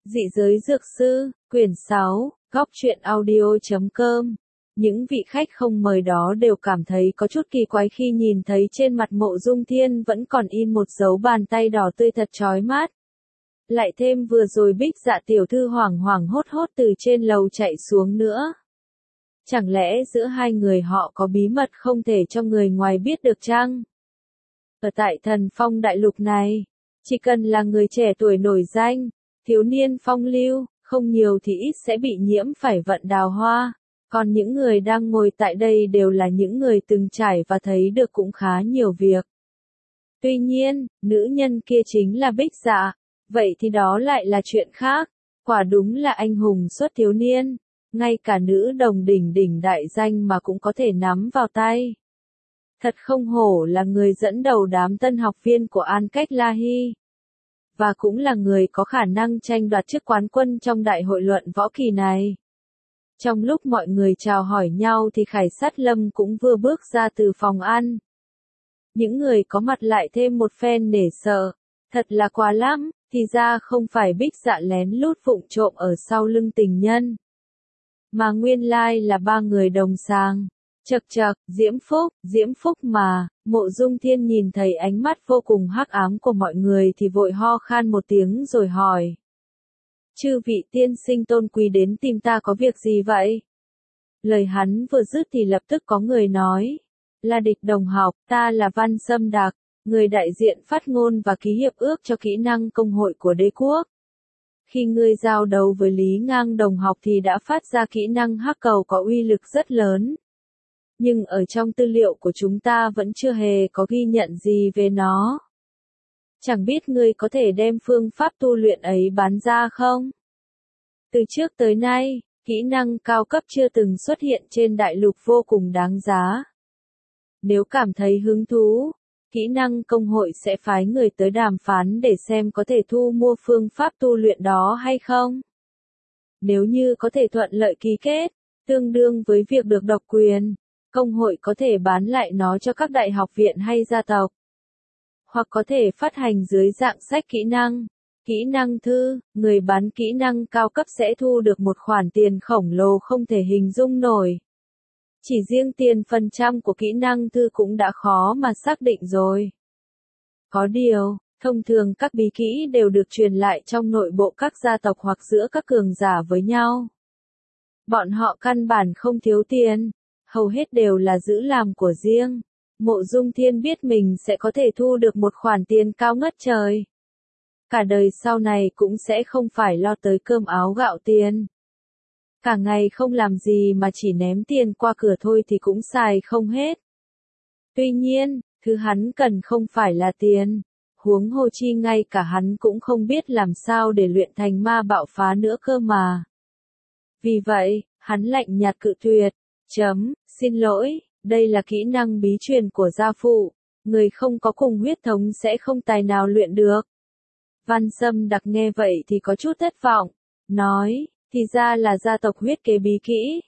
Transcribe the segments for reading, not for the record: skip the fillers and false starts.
Dị giới dược sư, quyển 6, góc truyện audio.com. Những vị khách không mời đó đều cảm thấy có chút kỳ quái khi nhìn thấy trên mặt Mộ Dung Thiên vẫn còn in một dấu bàn tay đỏ tươi thật chói mắt. Lại thêm vừa rồi Bích Dạ tiểu thư hoảng hoảng hốt hốt từ trên lầu chạy xuống nữa. Chẳng lẽ giữa hai người họ có bí mật không thể cho người ngoài biết được chăng? Ở tại Thần Phong đại lục này, chỉ cần là người trẻ tuổi nổi danh, thiếu niên phong lưu, không nhiều thì ít sẽ bị nhiễm phải vận đào hoa. Còn những người đang ngồi tại đây đều là những người từng trải và thấy được cũng khá nhiều việc. Tuy nhiên, nữ nhân kia chính là Bích Dạ, vậy thì đó lại là chuyện khác. Quả đúng là anh hùng xuất thiếu niên, ngay cả nữ đồng đỉnh đỉnh đại danh mà cũng có thể nắm vào tay. Thật không hổ là người dẫn đầu đám tân học viên của An Cách La Hy. Và cũng là người có khả năng tranh đoạt chức quán quân trong đại hội luận võ kỳ này. Trong lúc mọi người chào hỏi nhau thì Khải Sát Lâm cũng vừa bước ra từ phòng ăn. Những người có mặt lại thêm một phen nể sợ. Thật là quá lắm, thì ra không phải Bích Dạ lén lút vụng trộm ở sau lưng tình nhân. Mà nguyên lai là ba người đồng sàng. Chậc chậc, Diễm Phúc mà. Mộ Dung Thiên nhìn thấy ánh mắt vô cùng hắc ám của mọi người thì vội ho khan một tiếng rồi hỏi. Chư vị tiên sinh tôn quý đến tìm ta có việc gì vậy? Lời hắn vừa dứt thì lập tức có người nói. Là Địch đồng học, ta là Văn Sâm Đạc, người đại diện phát ngôn và ký hiệp ước cho kỹ năng công hội của đế quốc. Khi ngươi giao đấu với Lý Ngang đồng học thì đã phát ra kỹ năng hắc cầu có uy lực rất lớn. Nhưng ở trong tư liệu của chúng ta vẫn chưa hề có ghi nhận gì về nó. Chẳng biết ngươi có thể đem phương pháp tu luyện ấy bán ra không? Từ trước tới nay, kỹ năng cao cấp chưa từng xuất hiện trên đại lục vô cùng đáng giá. Nếu cảm thấy hứng thú, kỹ năng công hội sẽ phái người tới đàm phán để xem có thể thu mua phương pháp tu luyện đó hay không. Nếu như có thể thuận lợi ký kết, tương đương với việc được độc quyền, công hội có thể bán lại nó cho các đại học viện hay gia tộc. Hoặc có thể phát hành dưới dạng sách kỹ năng thư, người bán kỹ năng cao cấp sẽ thu được một khoản tiền khổng lồ không thể hình dung nổi. Chỉ riêng tiền phần trăm của kỹ năng thư cũng đã khó mà xác định rồi. Có điều, thông thường các bí kỹ đều được truyền lại trong nội bộ các gia tộc hoặc giữa các cường giả với nhau. Bọn họ căn bản không thiếu tiền, hầu hết đều là giữ làm của riêng. Mộ Dung Thiên biết mình sẽ có thể thu được một khoản tiền cao ngất trời. Cả đời sau này cũng sẽ không phải lo tới cơm áo gạo tiền. Cả ngày không làm gì mà chỉ ném tiền qua cửa thôi thì cũng xài không hết. Tuy nhiên, thứ hắn cần không phải là tiền. Huống hồ chi ngay cả hắn cũng không biết làm sao để luyện thành ma bạo phá nữa cơ mà. Vì vậy, hắn lạnh nhạt cự tuyệt. Xin lỗi, đây là kỹ năng bí truyền của gia phụ. Người không có cùng huyết thống sẽ không tài nào luyện được. Văn Sâm Đặc nghe vậy thì có chút thất vọng. Nói, thì ra là gia tộc huyết kế bí kỹ.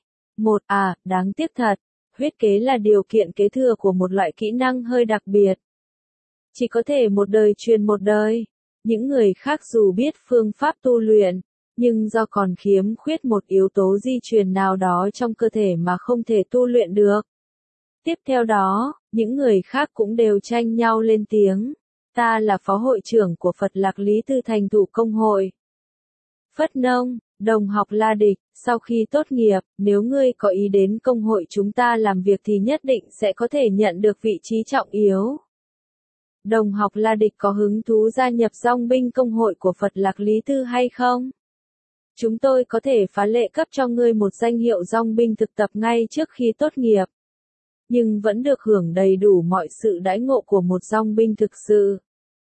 Đáng tiếc thật. Huyết kế là điều kiện kế thừa của một loại kỹ năng hơi đặc biệt. Chỉ có thể một đời truyền một đời. Những người khác dù biết phương pháp tu luyện, nhưng do còn khiếm khuyết một yếu tố di truyền nào đó trong cơ thể mà không thể tu luyện được. Tiếp theo đó, những người khác cũng đều tranh nhau lên tiếng. Ta là phó hội trưởng của Phật Lạc Lý Tư thành thủ công hội. Phất Nông, đồng học La Địch, sau khi tốt nghiệp, nếu ngươi có ý đến công hội chúng ta làm việc thì nhất định sẽ có thể nhận được vị trí trọng yếu. Đồng học La Địch có hứng thú gia nhập dòng binh công hội của Phật Lạc Lý Tư hay không? Chúng tôi có thể phá lệ cấp cho ngươi một danh hiệu dòng binh thực tập ngay trước khi tốt nghiệp. Nhưng vẫn được hưởng đầy đủ mọi sự đãi ngộ của một dòng binh thực sự.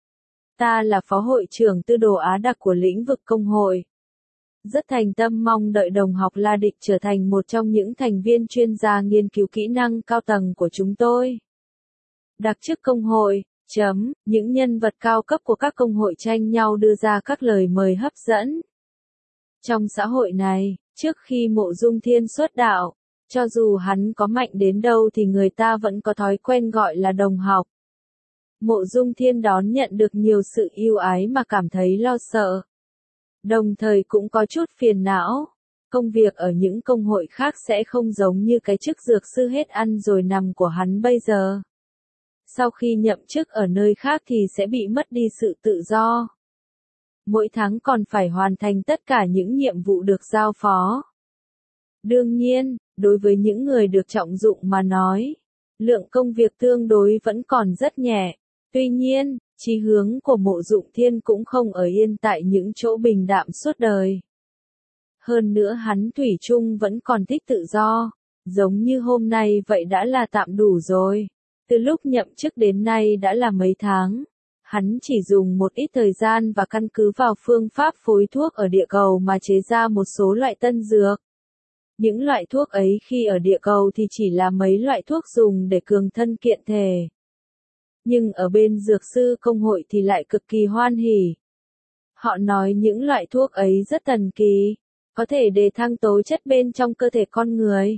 Ta là phó hội trưởng Tư đồ Á Đặc của lĩnh vực công hội. Rất thành tâm mong đợi đồng học La Địch trở thành một trong những thành viên chuyên gia nghiên cứu kỹ năng cao tầng của chúng tôi. Đặc chức công hội, những nhân vật cao cấp của các công hội tranh nhau đưa ra các lời mời hấp dẫn. Trong xã hội này, trước khi Mộ Dung Thiên xuất đạo, cho dù hắn có mạnh đến đâu thì người ta vẫn có thói quen gọi là đồng học. Mộ Dung Thiên đón nhận được nhiều sự yêu ái mà cảm thấy lo sợ. Đồng thời cũng có chút phiền não. Công việc ở những công hội khác sẽ không giống như cái chức dược sư hết ăn rồi nằm của hắn bây giờ. Sau khi nhậm chức ở nơi khác thì sẽ bị mất đi sự tự do. Mỗi tháng còn phải hoàn thành tất cả những nhiệm vụ được giao phó. Đương nhiên, đối với những người được trọng dụng mà nói, lượng công việc tương đối vẫn còn rất nhẹ. Tuy nhiên, chí hướng của Mộ Dụng Thiên cũng không ở yên tại những chỗ bình đạm suốt đời. Hơn nữa hắn thủy chung vẫn còn thích tự do, giống như hôm nay vậy đã là tạm đủ rồi. Từ lúc nhậm chức đến nay đã là mấy tháng, hắn chỉ dùng một ít thời gian và căn cứ vào phương pháp phối thuốc ở địa cầu mà chế ra một số loại tân dược. Những loại thuốc ấy khi ở địa cầu thì chỉ là mấy loại thuốc dùng để cường thân kiện thể. Nhưng ở bên dược sư công hội thì lại cực kỳ hoan hỉ. Họ nói những loại thuốc ấy rất thần kỳ, có thể đề thăng tố chất bên trong cơ thể con người.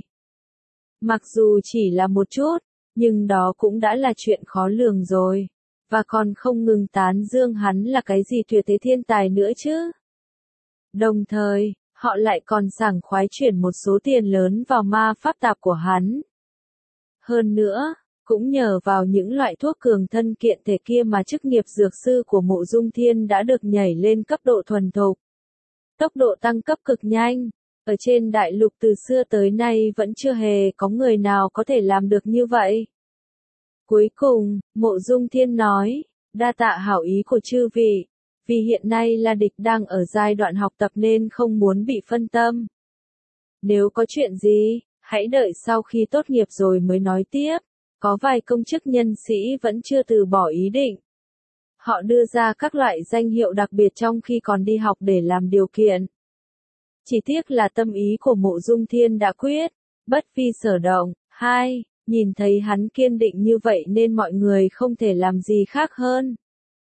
Mặc dù chỉ là một chút, nhưng đó cũng đã là chuyện khó lường rồi. Và còn không ngừng tán dương hắn là cái gì tuyệt thế thiên tài nữa chứ. Đồng thời, họ lại còn sảng khoái chuyển một số tiền lớn vào ma pháp tạp của hắn. Hơn nữa, cũng nhờ vào những loại thuốc cường thân kiện thể kia mà chức nghiệp dược sư của Mộ Dung Thiên đã được nhảy lên cấp độ thuần thục. Tốc độ tăng cấp cực nhanh, ở trên đại lục từ xưa tới nay vẫn chưa hề có người nào có thể làm được như vậy. Cuối cùng, Mộ Dung Thiên nói, đa tạ hảo ý của chư vị, vì hiện nay La Địch đang ở giai đoạn học tập nên không muốn bị phân tâm. Nếu có chuyện gì, hãy đợi sau khi tốt nghiệp rồi mới nói tiếp, có vài công chức nhân sĩ vẫn chưa từ bỏ ý định. Họ đưa ra các loại danh hiệu đặc biệt trong khi còn đi học để làm điều kiện. Chỉ tiếc là tâm ý của Mộ Dung Thiên đã quyết, bất vi sở động. 2. Nhìn thấy hắn kiên định như vậy nên mọi người không thể làm gì khác hơn.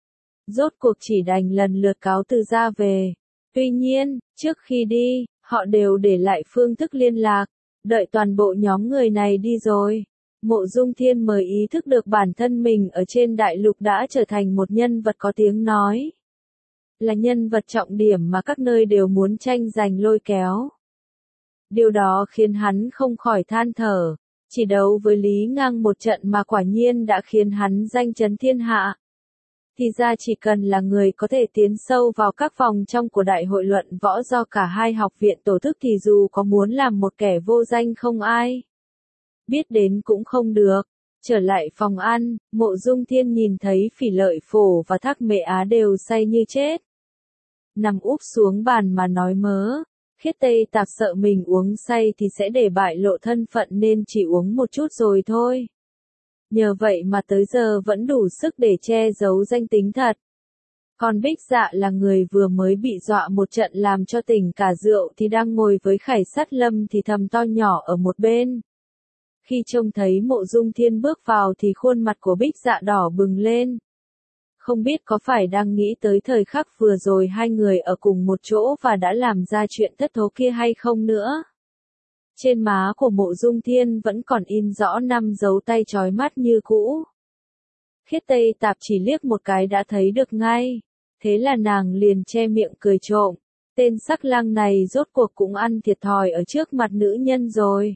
Rốt cuộc chỉ đành lần lượt cáo từ ra về. Tuy nhiên, trước khi đi, họ đều để lại phương thức liên lạc, đợi toàn bộ nhóm người này đi rồi. Mộ Dung Thiên mới ý thức được bản thân mình ở trên đại lục đã trở thành một nhân vật có tiếng nói. Là nhân vật trọng điểm mà các nơi đều muốn tranh giành lôi kéo. Điều đó khiến hắn không khỏi than thở, chỉ đấu với Lý Ngang một trận mà quả nhiên đã khiến hắn danh chấn thiên hạ. Thì ra chỉ cần là người có thể tiến sâu vào các vòng trong của đại hội luận võ do cả hai học viện tổ chức thì dù có muốn làm một kẻ vô danh không ai biết đến cũng không được. Trở lại phòng ăn, Mộ Dung Thiên nhìn thấy Phỉ Lợi Phổ và Thác Mệ Á đều say như chết. Nằm úp xuống bàn mà nói mớ, Khiết Tây Tạp sợ mình uống say thì sẽ để bại lộ thân phận nên chỉ uống một chút rồi thôi. Nhờ vậy mà tới giờ vẫn đủ sức để che giấu danh tính thật. Còn Bích Dạ là người vừa mới bị dọa một trận làm cho tỉnh cả rượu thì đang ngồi với Khải Sát Lâm thì thầm to nhỏ ở một bên. Khi trông thấy Mộ Dung Thiên bước vào thì khuôn mặt của Bích Dạ đỏ bừng lên. Không biết có phải đang nghĩ tới thời khắc vừa rồi hai người ở cùng một chỗ và đã làm ra chuyện thất thố kia hay không nữa. Trên má của Mộ Dung Thiên vẫn còn in rõ 5 dấu tay chói mắt như cũ. Khiết Tây Tạp chỉ liếc một cái đã thấy được ngay. Thế là nàng liền che miệng cười trộm. Tên sắc lang này rốt cuộc cũng ăn thiệt thòi ở trước mặt nữ nhân rồi.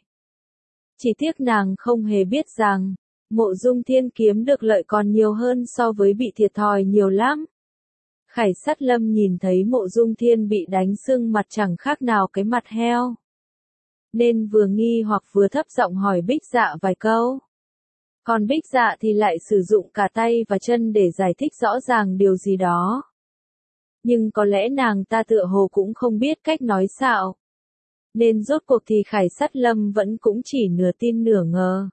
Chỉ tiếc nàng không hề biết rằng, Mộ Dung Thiên kiếm được lợi còn nhiều hơn so với bị thiệt thòi nhiều lắm. Khải Sát Lâm nhìn thấy Mộ Dung Thiên bị đánh sưng mặt chẳng khác nào cái mặt heo. Nên vừa nghi hoặc vừa thấp giọng hỏi Bích Dạ vài câu. Còn Bích Dạ thì lại sử dụng cả tay và chân để giải thích rõ ràng điều gì đó. Nhưng có lẽ nàng ta tựa hồ cũng không biết cách nói xạo. Nên rốt cuộc thì Khải Sát Lâm vẫn cũng chỉ nửa tin nửa ngờ.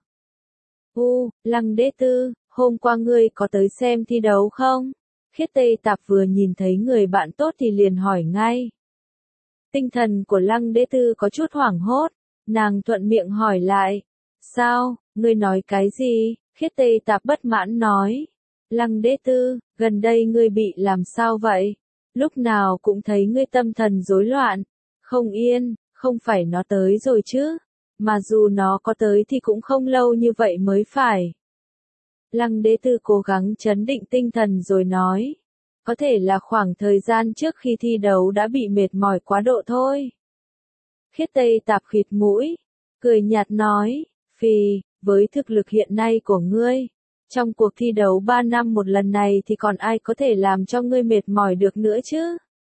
Lăng Đế Tư, hôm qua ngươi có tới xem thi đấu không? Khiết Tây Tạp vừa nhìn thấy người bạn tốt thì liền hỏi ngay. Tinh thần của Lăng Đế Tư có chút hoảng hốt, nàng thuận miệng hỏi lại. Sao, ngươi nói cái gì? Khiết Tây Tạp bất mãn nói. Lăng Đế Tư, gần đây ngươi bị làm sao vậy? Lúc nào cũng thấy ngươi tâm thần rối loạn, không yên, không phải nó tới rồi chứ? Mà dù nó có tới thì cũng không lâu như vậy mới phải. Lăng Đế Tư cố gắng trấn định tinh thần rồi nói. Có thể là khoảng thời gian trước khi thi đấu đã bị mệt mỏi quá độ thôi. Khiết Tây Tạp khịt mũi, cười nhạt nói, phì, với thực lực hiện nay của ngươi, trong cuộc thi đấu 3 năm một lần này thì còn ai có thể làm cho ngươi mệt mỏi được nữa chứ?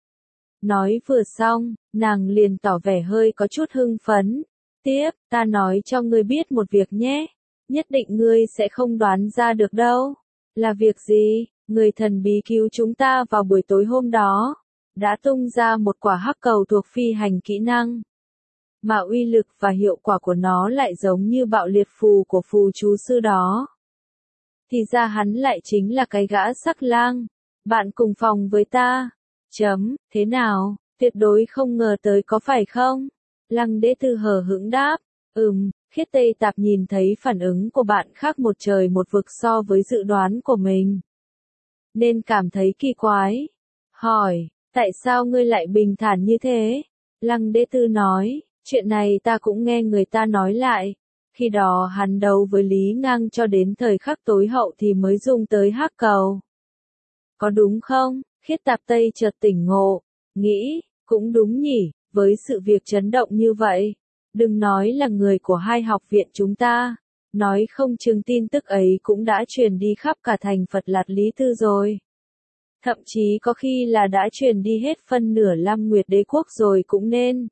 Nói vừa xong, nàng liền tỏ vẻ hơi có chút hưng phấn. Tiếp, ta nói cho ngươi biết một việc nhé, nhất định ngươi sẽ không đoán ra được đâu. Là việc gì? Người thần bí cứu chúng ta vào buổi tối hôm đó, đã tung ra một quả hắc cầu thuộc phi hành kỹ năng. Mà uy lực và hiệu quả của nó lại giống như bạo liệt phù của phù chú sư đó. Thì ra hắn lại chính là cái gã sắc lang, bạn cùng phòng với ta. Thế nào, tuyệt đối không ngờ tới có phải không? Lăng Đế Tư hờ hững đáp, Khiết Tây Tạp nhìn thấy phản ứng của bạn khác một trời một vực so với dự đoán của mình. Nên cảm thấy kỳ quái. Hỏi, tại sao ngươi lại bình thản như thế? Lăng Đế Tư nói, chuyện này ta cũng nghe người ta nói lại. Khi đó hắn đấu với Lý Ngang cho đến thời khắc tối hậu thì mới dùng tới hắc cầu. Có đúng không? Khiết Tạp Tây chợt tỉnh ngộ, nghĩ, cũng đúng nhỉ, với sự việc chấn động như vậy. Đừng nói là người của hai học viện chúng ta, nói không chừng tin tức ấy cũng đã truyền đi khắp cả thành Phật Lạt Lý Tư rồi. Thậm chí có khi là đã truyền đi hết phân nửa Lam Nguyệt Đế Quốc rồi cũng nên.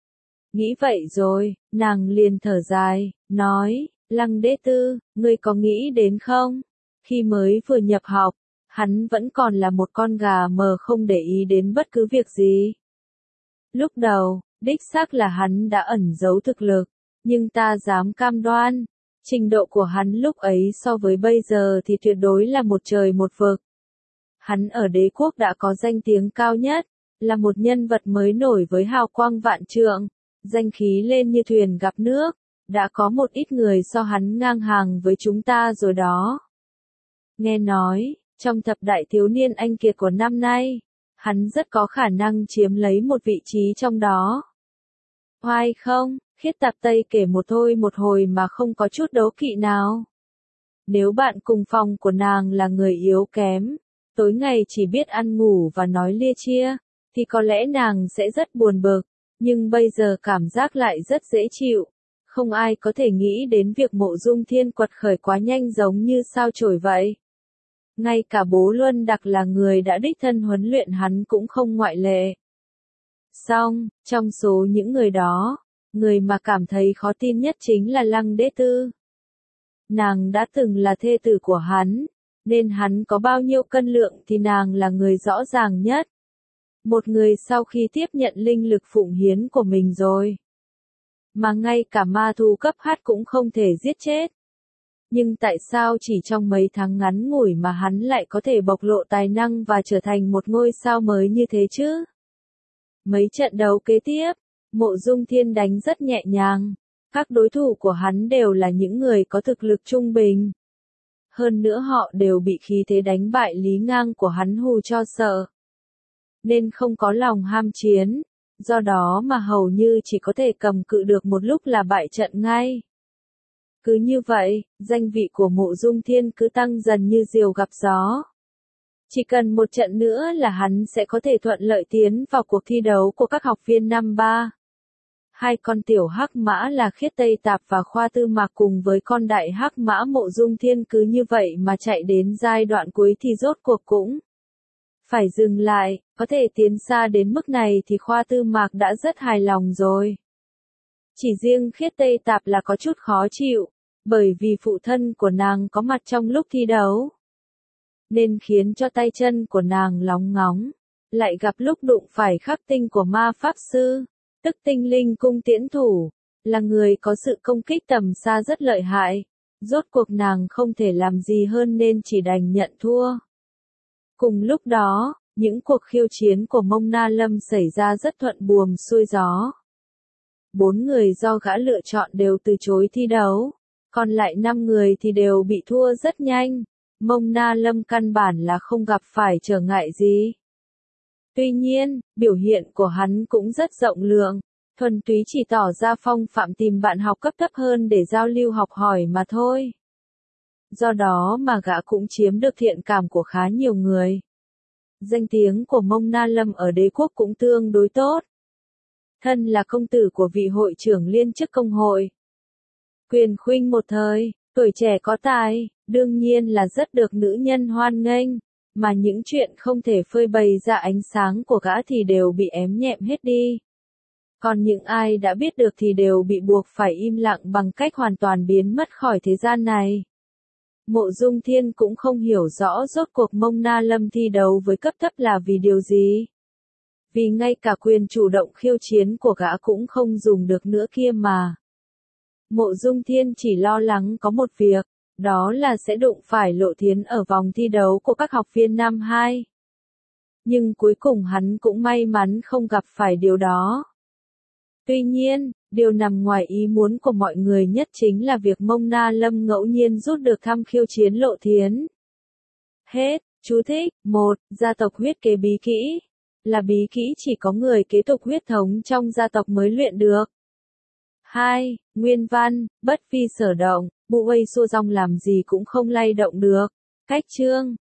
Nghĩ vậy rồi, nàng liền thở dài, nói, Lăng Đế Tư, ngươi có nghĩ đến không? Khi mới vừa nhập học, hắn vẫn còn là một con gà mờ không để ý đến bất cứ việc gì. Lúc đầu, đích xác là hắn đã ẩn giấu thực lực, nhưng ta dám cam đoan, trình độ của hắn lúc ấy so với bây giờ thì tuyệt đối là một trời một vực. Hắn ở đế quốc đã có danh tiếng cao nhất, là một nhân vật mới nổi với hào quang vạn trượng, danh khí lên như thuyền gặp nước, đã có một ít người so hắn ngang hàng với chúng ta rồi đó. Nghe nói, trong thập đại thiếu niên anh kiệt của năm nay, hắn rất có khả năng chiếm lấy một vị trí trong đó. Hoài không, Khiết Tạp Tây kể một thôi một hồi mà không có chút đố kỵ nào. Nếu bạn cùng phòng của nàng là người yếu kém, tối ngày chỉ biết ăn ngủ và nói lia chia, thì có lẽ nàng sẽ rất buồn bực, nhưng bây giờ cảm giác lại rất dễ chịu. Không ai có thể nghĩ đến việc Mộ Dung Thiên quật khởi quá nhanh giống như sao chổi vậy. Ngay cả bố Luân Đặc là người đã đích thân huấn luyện hắn cũng không ngoại lệ. Song, trong số những người đó, người mà cảm thấy khó tin nhất chính là Lăng Đế Tư. Nàng đã từng là thê tử của hắn, nên hắn có bao nhiêu cân lượng thì nàng là người rõ ràng nhất. Một người sau khi tiếp nhận linh lực phụng hiến của mình rồi, mà ngay cả ma thú cấp H cũng không thể giết chết. Nhưng tại sao chỉ trong mấy tháng ngắn ngủi mà hắn lại có thể bộc lộ tài năng và trở thành một ngôi sao mới như thế chứ? Mấy trận đấu kế tiếp, Mộ Dung Thiên đánh rất nhẹ nhàng. Các đối thủ của hắn đều là những người có thực lực trung bình. Hơn nữa họ đều bị khí thế đánh bại Lý Ngang của hắn hù cho sợ. Nên không có lòng ham chiến, do đó mà hầu như chỉ có thể cầm cự được một lúc là bại trận ngay. Cứ như vậy, danh vị của Mộ Dung Thiên cứ tăng dần như diều gặp gió. Chỉ cần một trận nữa là hắn sẽ có thể thuận lợi tiến vào cuộc thi đấu của các học viên năm 3. Hai con tiểu hắc mã là Khiết Tây Tạp và Khoa Tư Mạc cùng với con đại hắc mã Mộ Dung Thiên cứ như vậy mà chạy đến giai đoạn cuối thì rốt cuộc cũng phải dừng lại, có thể tiến xa đến mức này thì Khoa Tư Mạc đã rất hài lòng rồi. Chỉ riêng Khiết Tây Tạp là có chút khó chịu, bởi vì phụ thân của nàng có mặt trong lúc thi đấu, nên khiến cho tay chân của nàng lóng ngóng, lại gặp lúc đụng phải khắc tinh của ma pháp sư, tức tinh linh cung tiễn thủ, là người có sự công kích tầm xa rất lợi hại. Rốt cuộc nàng không thể làm gì hơn nên chỉ đành nhận thua. Cùng lúc đó, những cuộc khiêu chiến của Mông Na Lâm xảy ra rất thuận buồm xuôi gió. 4 người do gã lựa chọn đều từ chối thi đấu, còn lại 5 người thì đều bị thua rất nhanh. Mông Na Lâm căn bản là không gặp phải trở ngại gì. Tuy nhiên, biểu hiện của hắn cũng rất rộng lượng, thuần túy chỉ tỏ ra phong phạm tìm bạn học cấp thấp hơn để giao lưu học hỏi mà thôi. Do đó mà gã cũng chiếm được thiện cảm của khá nhiều người. danh tiếng của Mông Na Lâm ở đế quốc cũng tương đối tốt. Thân là công tử của vị hội trưởng liên chức công hội. Quyền khuynh một thời, tuổi trẻ có tài, đương nhiên là rất được nữ nhân hoan nghênh, mà những chuyện không thể phơi bày ra ánh sáng của gã thì đều bị ém nhẹm hết đi. Còn những ai đã biết được thì đều bị buộc phải im lặng bằng cách hoàn toàn biến mất khỏi thế gian này. Mộ Dung Thiên cũng không hiểu rõ rốt cuộc Mông Na Lâm thi đấu với cấp thấp là vì điều gì. Vì ngay cả quyền chủ động khiêu chiến của gã cũng không dùng được nữa kia mà. Mộ Dung Thiên chỉ lo lắng có một việc, đó là sẽ đụng phải Lộ Thiến ở vòng thi đấu của các học viên năm 2. Nhưng cuối cùng hắn cũng may mắn không gặp phải điều đó. Tuy nhiên, điều nằm ngoài ý muốn của mọi người nhất chính là việc Mông Na Lâm ngẫu nhiên rút được thăm khiêu chiến Lộ Thiến. Hết, chú thích, 1. Gia tộc huyết kế bí kỹ. Là bí kỹ chỉ có người kế tục huyết thống trong gia tộc mới luyện được. 2. Nguyên văn, bất vi sở động, bụi xua rong làm gì cũng không lay động được. Cách chương